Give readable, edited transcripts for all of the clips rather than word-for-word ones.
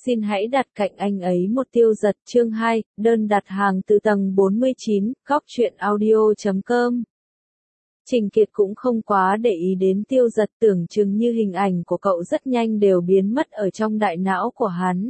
xin hãy đặt cạnh anh ấy một tiêu giật chương 2, đơn đặt hàng từ tầng 49, góc truyện audio.com. Trình Kiệt cũng không quá để ý đến tiêu giật, tưởng chừng như hình ảnh của cậu rất nhanh đều biến mất ở trong đại não của hắn.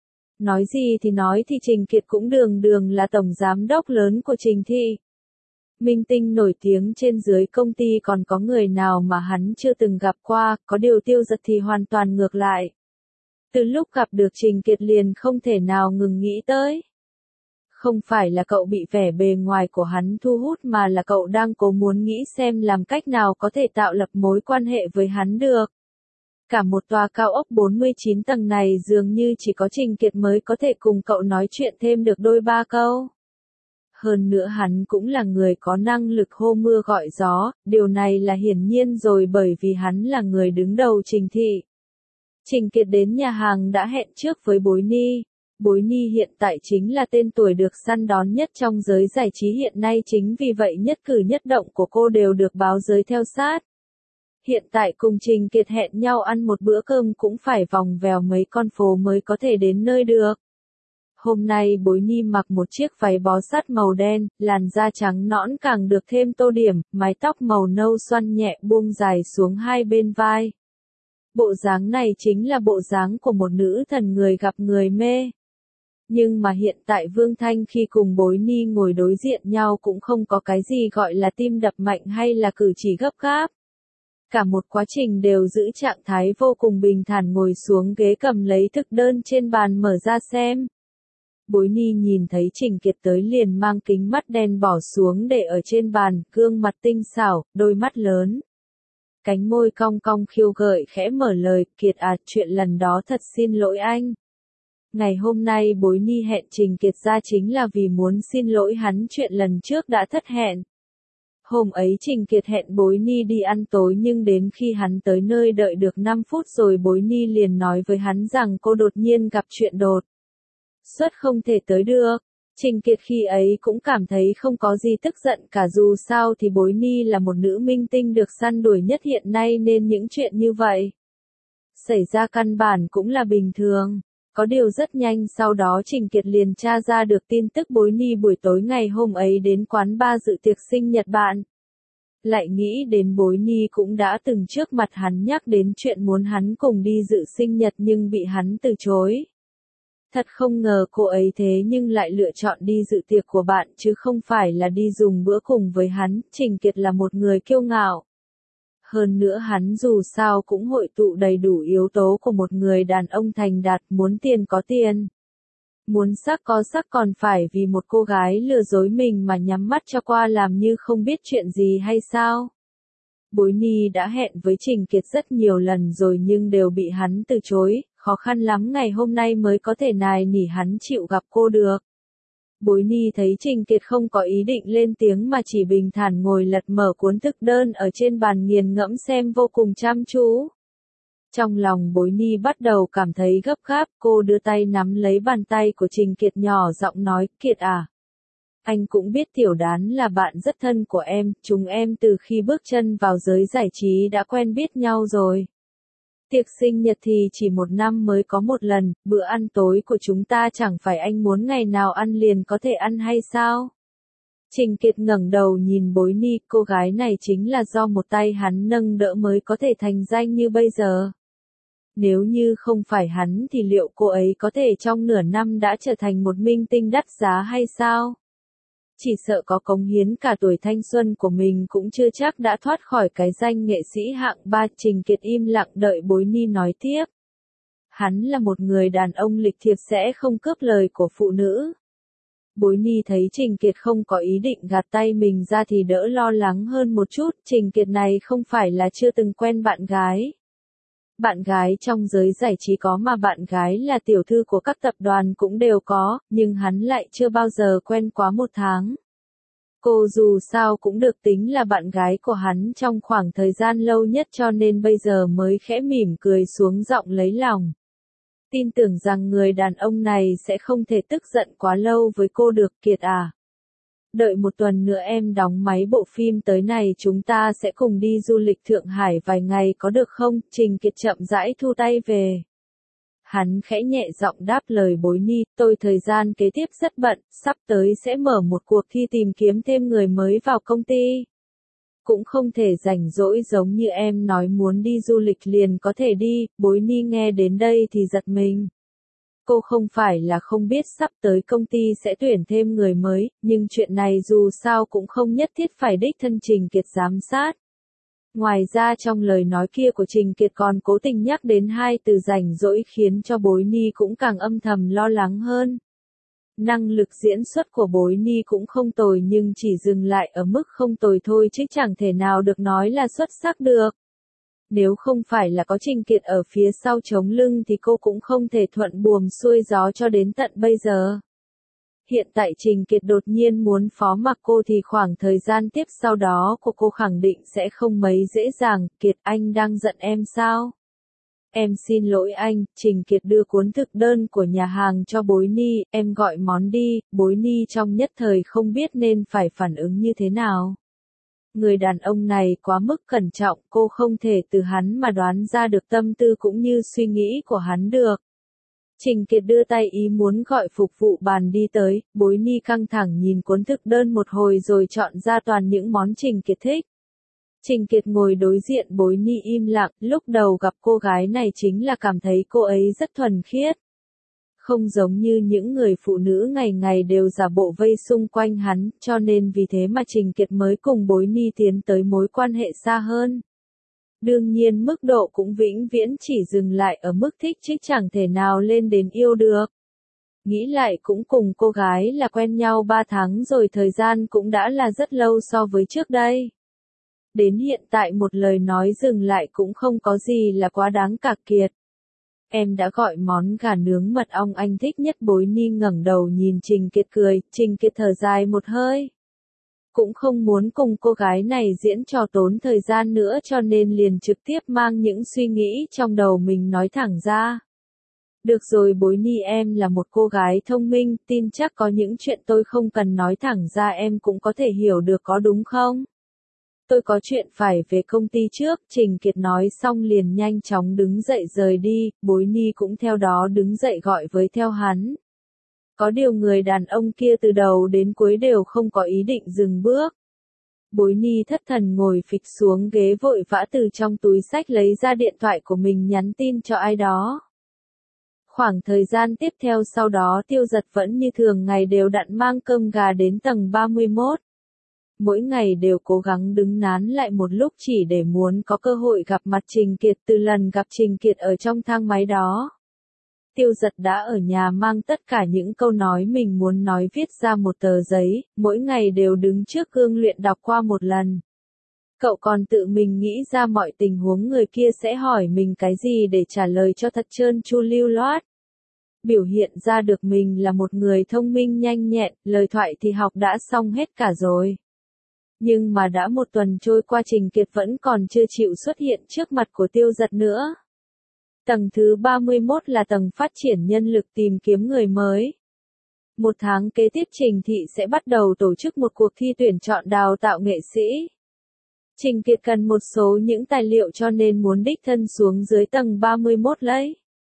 Nói gì thì nói thì Trình Kiệt cũng đường đường là tổng giám đốc lớn của Trình Thị. Minh tinh nổi tiếng trên dưới công ty còn có người nào mà hắn chưa từng gặp qua, có điều tiêu giật thì hoàn toàn ngược lại. Từ lúc gặp được Trình Kiệt liền không thể nào ngừng nghĩ tới. Không phải là cậu bị vẻ bề ngoài của hắn thu hút mà là cậu đang cố muốn nghĩ xem làm cách nào có thể tạo lập mối quan hệ với hắn được. Cả một tòa cao ốc 49 tầng này dường như chỉ có Trình Kiệt mới có thể cùng cậu nói chuyện thêm được đôi ba câu. Hơn nữa hắn cũng là người có năng lực hô mưa gọi gió, điều này là hiển nhiên rồi bởi vì hắn là người đứng đầu Trình Thị. Trình Kiệt đến nhà hàng đã hẹn trước với Bối Ni. Bối Ni hiện tại chính là tên tuổi được săn đón nhất trong giới giải trí hiện nay, chính vì vậy nhất cử nhất động của cô đều được báo giới theo sát. Hiện tại cùng Trình Kiệt hẹn nhau ăn một bữa cơm cũng phải vòng vèo mấy con phố mới có thể đến nơi được. Hôm nay Bối Ni mặc một chiếc váy bó sát màu đen, làn da trắng nõn càng được thêm tô điểm, mái tóc màu nâu xoăn nhẹ buông dài xuống hai bên vai. Bộ dáng này chính là bộ dáng của một nữ thần người gặp người mê. Nhưng mà hiện tại Vương Thanh khi cùng Bối Ni ngồi đối diện nhau cũng không có cái gì gọi là tim đập mạnh hay là cử chỉ gấp gáp. Cả một quá trình đều giữ trạng thái vô cùng bình thản ngồi xuống ghế cầm lấy thực đơn trên bàn mở ra xem. Bối Ni nhìn thấy Trình Kiệt tới liền mang kính mắt đen bỏ xuống để ở trên bàn, gương mặt tinh xảo, đôi mắt lớn. Cánh môi cong cong khiêu gợi khẽ mở lời, Kiệt à, chuyện lần đó thật xin lỗi anh. Ngày hôm nay Bối Ni hẹn Trình Kiệt ra chính là vì muốn xin lỗi hắn chuyện lần trước đã thất hẹn. Hôm ấy Trình Kiệt hẹn Bối Ni đi ăn tối nhưng đến khi hắn tới nơi đợi được 5 phút rồi Bối Ni liền nói với hắn rằng cô đột nhiên gặp chuyện đột xuất không thể tới được. Trình Kiệt khi ấy cũng cảm thấy không có gì tức giận cả, dù sao thì Bối Ni là một nữ minh tinh được săn đuổi nhất hiện nay nên những chuyện như vậy xảy ra căn bản cũng là bình thường. Có điều rất nhanh sau đó Trình Kiệt liền tra ra được tin tức Bối Ni buổi tối ngày hôm ấy đến quán bar dự tiệc sinh nhật bạn. Lại nghĩ đến Bối Ni cũng đã từng trước mặt hắn nhắc đến chuyện muốn hắn cùng đi dự sinh nhật nhưng bị hắn từ chối. Thật không ngờ cô ấy thế nhưng lại lựa chọn đi dự tiệc của bạn chứ không phải là đi dùng bữa cùng với hắn. Trình Kiệt là một người kiêu ngạo. Hơn nữa hắn dù sao cũng hội tụ đầy đủ yếu tố của một người đàn ông thành đạt, muốn tiền có tiền. Muốn sắc có sắc, còn phải vì một cô gái lừa dối mình mà nhắm mắt cho qua làm như không biết chuyện gì hay sao? Bối Ni đã hẹn với Trình Kiệt rất nhiều lần rồi nhưng đều bị hắn từ chối, khó khăn lắm ngày hôm nay mới có thể nài nỉ hắn chịu gặp cô được. Bối Ni thấy Trình Kiệt không có ý định lên tiếng mà chỉ bình thản ngồi lật mở cuốn thực đơn ở trên bàn nghiền ngẫm xem vô cùng chăm chú. Trong lòng Bối Ni bắt đầu cảm thấy gấp gáp, cô đưa tay nắm lấy bàn tay của Trình Kiệt nhỏ giọng nói, Kiệt à. Anh cũng biết Tiểu Đán là bạn rất thân của em, chúng em từ khi bước chân vào giới giải trí đã quen biết nhau rồi. Tiệc sinh nhật thì chỉ một năm mới có một lần, bữa ăn tối của chúng ta chẳng phải anh muốn ngày nào ăn liền có thể ăn hay sao? Trình Kiệt ngẩng đầu nhìn Bối Ni, cô gái này chính là do một tay hắn nâng đỡ mới có thể thành danh như bây giờ. Nếu như không phải hắn thì liệu cô ấy có thể trong nửa năm đã trở thành một minh tinh đắt giá hay sao? Chỉ sợ có cống hiến cả tuổi thanh xuân của mình cũng chưa chắc đã thoát khỏi cái danh nghệ sĩ hạng 3. Trình Kiệt im lặng đợi Bối Ni nói tiếp. Hắn là một người đàn ông lịch thiệp sẽ không cướp lời của phụ nữ. Bối Ni thấy Trình Kiệt không có ý định gạt tay mình ra thì đỡ lo lắng hơn một chút. Trình Kiệt này không phải là chưa từng quen bạn gái. Bạn gái trong giới giải trí có mà bạn gái là tiểu thư của các tập đoàn cũng đều có, nhưng hắn lại chưa bao giờ quen quá 1 tháng. Cô dù sao cũng được tính là bạn gái của hắn trong khoảng thời gian lâu nhất cho nên bây giờ mới khẽ mỉm cười xuống giọng lấy lòng. Tin tưởng rằng người đàn ông này sẽ không thể tức giận quá lâu với cô được, Kiệt à. Đợi 1 tuần nữa em đóng máy bộ phim tới này chúng ta sẽ cùng đi du lịch Thượng Hải vài ngày có được không? Trình Kiệt chậm rãi thu tay về. Hắn khẽ nhẹ giọng đáp lời Bối Ni, tôi thời gian kế tiếp rất bận, sắp tới sẽ mở một cuộc thi tìm kiếm thêm người mới vào công ty. Cũng không thể rảnh rỗi giống như em nói muốn đi du lịch liền có thể đi. Bối Ni nghe đến đây thì giật mình. Cô không phải là không biết sắp tới công ty sẽ tuyển thêm người mới, nhưng chuyện này dù sao cũng không nhất thiết phải đích thân Trình Kiệt giám sát. Ngoài ra trong lời nói kia của Trình Kiệt còn cố tình nhắc đến hai từ rảnh rỗi khiến cho Bối Ni cũng càng âm thầm lo lắng hơn. Năng lực diễn xuất của Bối Ni cũng không tồi nhưng chỉ dừng lại ở mức không tồi thôi chứ chẳng thể nào được nói là xuất sắc được. Nếu không phải là có Trình Kiệt ở phía sau chống lưng thì cô cũng không thể thuận buồm xuôi gió cho đến tận bây giờ. Hiện tại Trình Kiệt đột nhiên muốn phó mặc cô thì khoảng thời gian tiếp sau đó của cô khẳng định sẽ không mấy dễ dàng. Kiệt, anh đang giận em sao? Em xin lỗi anh. Trình Kiệt đưa cuốn thực đơn của nhà hàng cho Bối Ni, em gọi món đi. Bối Ni trong nhất thời không biết nên phải phản ứng như thế nào. Người đàn ông này quá mức cẩn trọng, cô không thể từ hắn mà đoán ra được tâm tư cũng như suy nghĩ của hắn được. Trình Kiệt đưa tay ý muốn gọi phục vụ bàn đi tới, Bối Ni căng thẳng nhìn cuốn thực đơn một hồi rồi chọn ra toàn những món Trình Kiệt thích. Trình Kiệt ngồi đối diện Bối Ni im lặng, lúc đầu gặp cô gái này chính là cảm thấy cô ấy rất thuần khiết. Không giống như những người phụ nữ ngày ngày đều giả bộ vây xung quanh hắn, cho nên vì thế mà Trình Kiệt mới cùng Bối Ni tiến tới mối quan hệ xa hơn. Đương nhiên mức độ cũng vĩnh viễn chỉ dừng lại ở mức thích chứ chẳng thể nào lên đến yêu được. Nghĩ lại cũng cùng cô gái là quen nhau 3 tháng rồi thời gian cũng đã là rất lâu so với trước đây. Đến hiện tại một lời nói dừng lại cũng không có gì là quá đáng cả Kiệt. Em đã gọi món gà nướng mật ong anh thích nhất. Bối Ni ngẩng đầu nhìn Trình Kiệt cười, Trình Kiệt thở dài một hơi. Cũng không muốn cùng cô gái này diễn trò tốn thời gian nữa cho nên liền trực tiếp mang những suy nghĩ trong đầu mình nói thẳng ra. Được rồi Bối Ni, em là một cô gái thông minh, tin chắc có những chuyện tôi không cần nói thẳng ra em cũng có thể hiểu được có đúng không? Tôi có chuyện phải về công ty trước. Trình Kiệt nói xong liền nhanh chóng đứng dậy rời đi, Bối Ni cũng theo đó đứng dậy gọi với theo hắn. Có điều người đàn ông kia từ đầu đến cuối đều không có ý định dừng bước. Bối Ni thất thần ngồi phịch xuống ghế vội vã từ trong túi xách lấy ra điện thoại của mình nhắn tin cho ai đó. Khoảng thời gian tiếp theo sau đó Tiêu Dật vẫn như thường ngày đều đặn mang cơm gà đến tầng 31. Mỗi ngày đều cố gắng đứng nán lại một lúc chỉ để muốn có cơ hội gặp mặt Trình Kiệt. Từ lần gặp Trình Kiệt ở trong thang máy đó, Tiêu Dật đã ở nhà mang tất cả những câu nói mình muốn nói viết ra một tờ giấy, mỗi ngày đều đứng trước gương luyện đọc qua một lần. Cậu còn tự mình nghĩ ra mọi tình huống người kia sẽ hỏi mình cái gì để trả lời cho thật trơn tru lưu loát. Biểu hiện ra được mình là một người thông minh nhanh nhẹn, lời thoại thì học đã xong hết cả rồi. Nhưng mà đã một tuần trôi qua Trình Kiệt vẫn còn chưa chịu xuất hiện trước mặt của Tiêu Dật nữa. Tầng thứ 31 là tầng phát triển nhân lực tìm kiếm người mới. Một tháng kế tiếp Trình Thị sẽ bắt đầu tổ chức một cuộc thi tuyển chọn đào tạo nghệ sĩ. Trình Kiệt cần một số những tài liệu cho nên muốn đích thân xuống dưới tầng 31 lấy.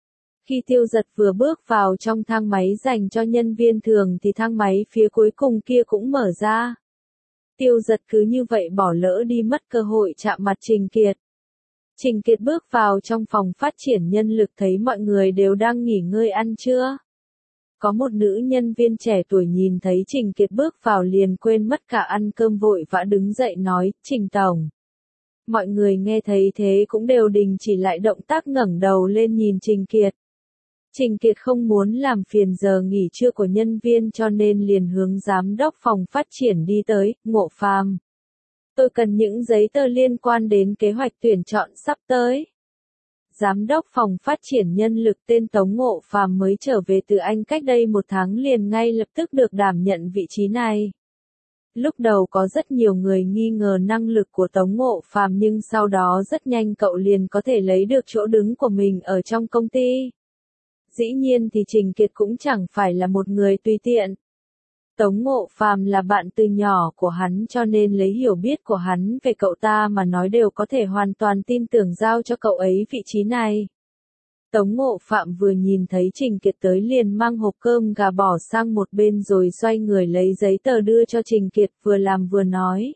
Khi Tiêu Dật vừa bước vào trong thang máy dành cho nhân viên thường thì thang máy phía cuối cùng kia cũng mở ra. Tiêu Dật cứ như vậy bỏ lỡ đi mất cơ hội chạm mặt Trình Kiệt. Trình Kiệt bước vào trong phòng phát triển nhân lực thấy mọi người đều đang nghỉ ngơi ăn trưa. Có một nữ nhân viên trẻ tuổi nhìn thấy Trình Kiệt bước vào liền quên mất cả ăn cơm vội vã đứng dậy nói, Trình Tổng. Mọi người nghe thấy thế cũng đều đình chỉ lại động tác ngẩng đầu lên nhìn Trình Kiệt. Trình Kiệt không muốn làm phiền giờ nghỉ trưa của nhân viên cho nên liền hướng giám đốc phòng phát triển đi tới, Ngộ Phàm. Tôi cần những giấy tờ liên quan đến kế hoạch tuyển chọn sắp tới. Giám đốc phòng phát triển nhân lực tên Tống Ngộ Phàm mới trở về từ Anh cách đây 1 tháng liền ngay lập tức được đảm nhận vị trí này. Lúc đầu có rất nhiều người nghi ngờ năng lực của Tống Ngộ Phàm nhưng sau đó rất nhanh cậu liền có thể lấy được chỗ đứng của mình ở trong công ty. Dĩ nhiên thì Trình Kiệt cũng chẳng phải là một người tùy tiện. Tống Ngộ Phàm là bạn từ nhỏ của hắn cho nên lấy hiểu biết của hắn về cậu ta mà nói đều có thể hoàn toàn tin tưởng giao cho cậu ấy vị trí này. Tống Ngộ Phạm vừa nhìn thấy Trình Kiệt tới liền mang hộp cơm gà bỏ sang một bên rồi xoay người lấy giấy tờ đưa cho Trình Kiệt, vừa làm vừa nói.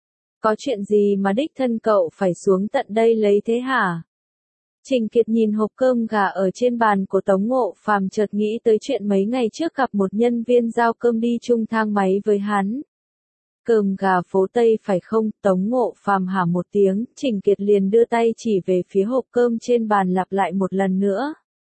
Có chuyện gì mà đích thân cậu phải xuống tận đây lấy thế hả? Trình Kiệt nhìn hộp cơm gà ở trên bàn của Tống Ngộ Phạm chợt nghĩ tới chuyện mấy ngày trước gặp một nhân viên giao cơm đi chung thang máy với hắn. Cơm gà phố Tây phải không? Tống Ngộ Phạm hả một tiếng, Trình Kiệt liền đưa tay chỉ về phía hộp cơm trên bàn lặp lại một lần nữa.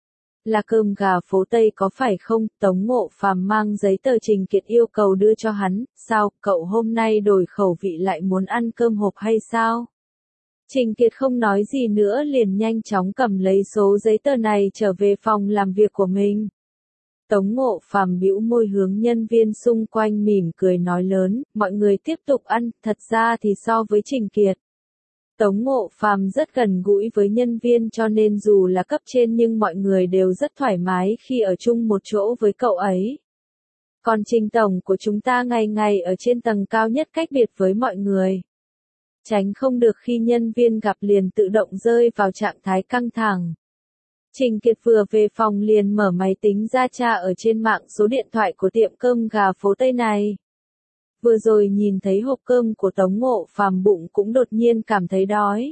Là cơm gà phố Tây có phải không? Tống Ngộ Phạm mang giấy tờ Trình Kiệt yêu cầu đưa cho hắn, sao, cậu hôm nay đổi khẩu vị lại muốn ăn cơm hộp hay sao? Trình Kiệt không nói gì nữa liền nhanh chóng cầm lấy số giấy tờ này trở về phòng làm việc của mình. Tống Ngộ Phạm bĩu môi hướng nhân viên xung quanh mỉm cười nói lớn, mọi người tiếp tục ăn, thật ra thì so với Trình Kiệt. Tống Ngộ Phạm rất gần gũi với nhân viên cho nên dù là cấp trên nhưng mọi người đều rất thoải mái khi ở chung một chỗ với cậu ấy. Còn Trình tổng của chúng ta ngày ngày ở trên tầng cao nhất cách biệt với mọi người. Tránh không được khi nhân viên gặp liền tự động rơi vào trạng thái căng thẳng. Trình Kiệt vừa về phòng liền mở máy tính ra tra ở trên mạng số điện thoại của tiệm cơm gà phố Tây này. Vừa rồi nhìn thấy hộp cơm của Tống Ngộ Phạm bụng cũng đột nhiên cảm thấy đói.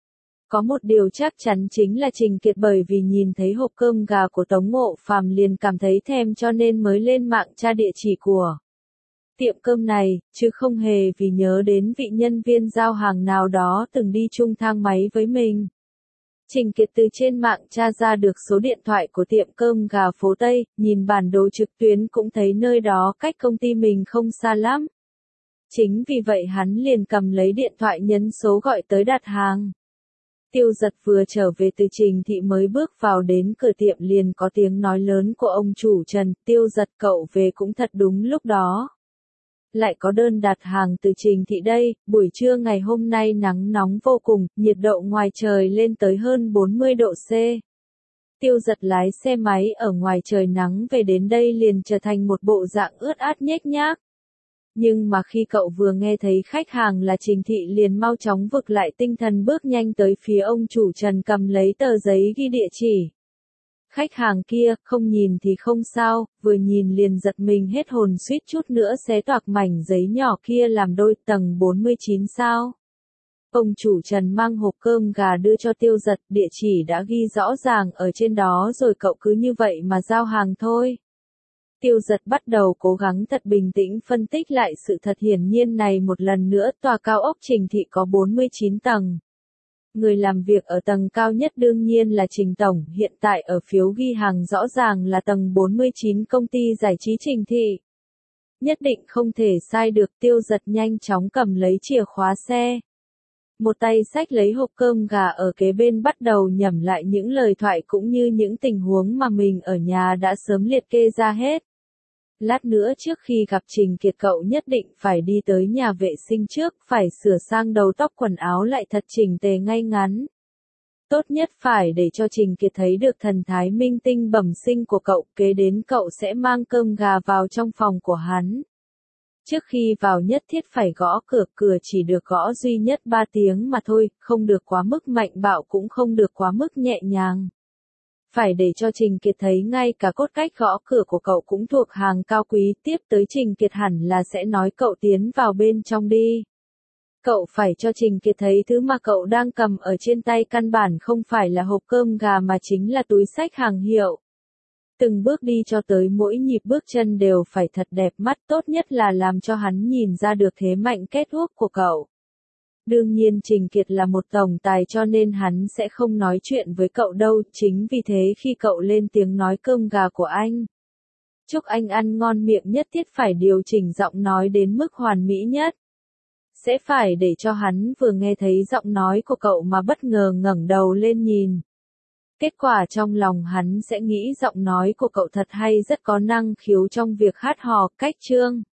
Có một điều chắc chắn chính là Trình Kiệt bởi vì nhìn thấy hộp cơm gà của Tống Ngộ Phạm liền cảm thấy thèm cho nên mới lên mạng tra địa chỉ của tiệm cơm này, chứ không hề vì nhớ đến vị nhân viên giao hàng nào đó từng đi chung thang máy với mình. Trình Kiệt từ trên mạng tra ra được số điện thoại của tiệm cơm gà phố Tây, nhìn bản đồ trực tuyến cũng thấy nơi đó cách công ty mình không xa lắm. Chính vì vậy hắn liền cầm lấy điện thoại nhấn số gọi tới đặt hàng. Tiêu Dật vừa trở về từ Trình thị mới bước vào đến cửa tiệm liền có tiếng nói lớn của ông chủ Trần, Tiêu Dật cậu về cũng thật đúng lúc đó. Lại có đơn đặt hàng từ Trình thị đây, buổi trưa ngày hôm nay nắng nóng vô cùng, nhiệt độ ngoài trời lên tới hơn 40 độ C. Tiêu Dật lái xe máy ở ngoài trời nắng về đến đây liền trở thành một bộ dạng ướt át nhếch nhác. Nhưng mà khi cậu vừa nghe thấy khách hàng là Trình thị liền mau chóng vực lại tinh thần bước nhanh tới phía ông chủ Trần cầm lấy tờ giấy ghi địa chỉ. Khách hàng kia, không nhìn thì không sao, vừa nhìn liền giật mình hết hồn suýt chút nữa xé toạc mảnh giấy nhỏ kia làm đôi, tầng 49 sao. Ông chủ Trần mang hộp cơm gà đưa cho Tiêu Dật, địa chỉ đã ghi rõ ràng ở trên đó rồi cậu cứ như vậy mà giao hàng thôi. Tiêu Dật bắt đầu cố gắng thật bình tĩnh phân tích lại sự thật hiển nhiên này một lần nữa, tòa cao ốc Trình thị có 49 tầng. Người làm việc ở tầng cao nhất đương nhiên là Trình tổng, hiện tại ở phiếu ghi hàng rõ ràng là tầng 49 công ty giải trí Trình thị. Nhất định không thể sai được, Tiêu Dật nhanh chóng cầm lấy chìa khóa xe. Một tay xách lấy hộp cơm gà ở kế bên bắt đầu nhẩm lại những lời thoại cũng như những tình huống mà mình ở nhà đã sớm liệt kê ra hết. Lát nữa trước khi gặp Trình Kiệt cậu nhất định phải đi tới nhà vệ sinh trước, phải sửa sang đầu tóc quần áo lại thật chỉnh tề ngay ngắn. Tốt nhất phải để cho Trình Kiệt thấy được thần thái minh tinh bẩm sinh của cậu, kế đến cậu sẽ mang cơm gà vào trong phòng của hắn. Trước khi vào nhất thiết phải gõ cửa, cửa chỉ được gõ duy nhất 3 tiếng mà thôi, không được quá mức mạnh bạo cũng không được quá mức nhẹ nhàng. Phải để cho Trình Kiệt thấy ngay cả cốt cách gõ cửa của cậu cũng thuộc hàng cao quý, tiếp tới Trình Kiệt hẳn là sẽ nói cậu tiến vào bên trong đi. Cậu phải cho Trình Kiệt thấy thứ mà cậu đang cầm ở trên tay căn bản không phải là hộp cơm gà mà chính là túi xách hàng hiệu. Từng bước đi cho tới mỗi nhịp bước chân đều phải thật đẹp mắt, tốt nhất là làm cho hắn nhìn ra được thế mạnh kết ước của cậu. Đương nhiên Trình Kiệt là một tổng tài cho nên hắn sẽ không nói chuyện với cậu đâu, chính vì thế khi cậu lên tiếng nói cơm gà của anh. Chúc anh ăn ngon miệng nhất thiết phải điều chỉnh giọng nói đến mức hoàn mỹ nhất. Sẽ phải để cho hắn vừa nghe thấy giọng nói của cậu mà bất ngờ ngẩng đầu lên nhìn. Kết quả trong lòng hắn sẽ nghĩ giọng nói của cậu thật hay, rất có năng khiếu trong việc hát hò, cách chương.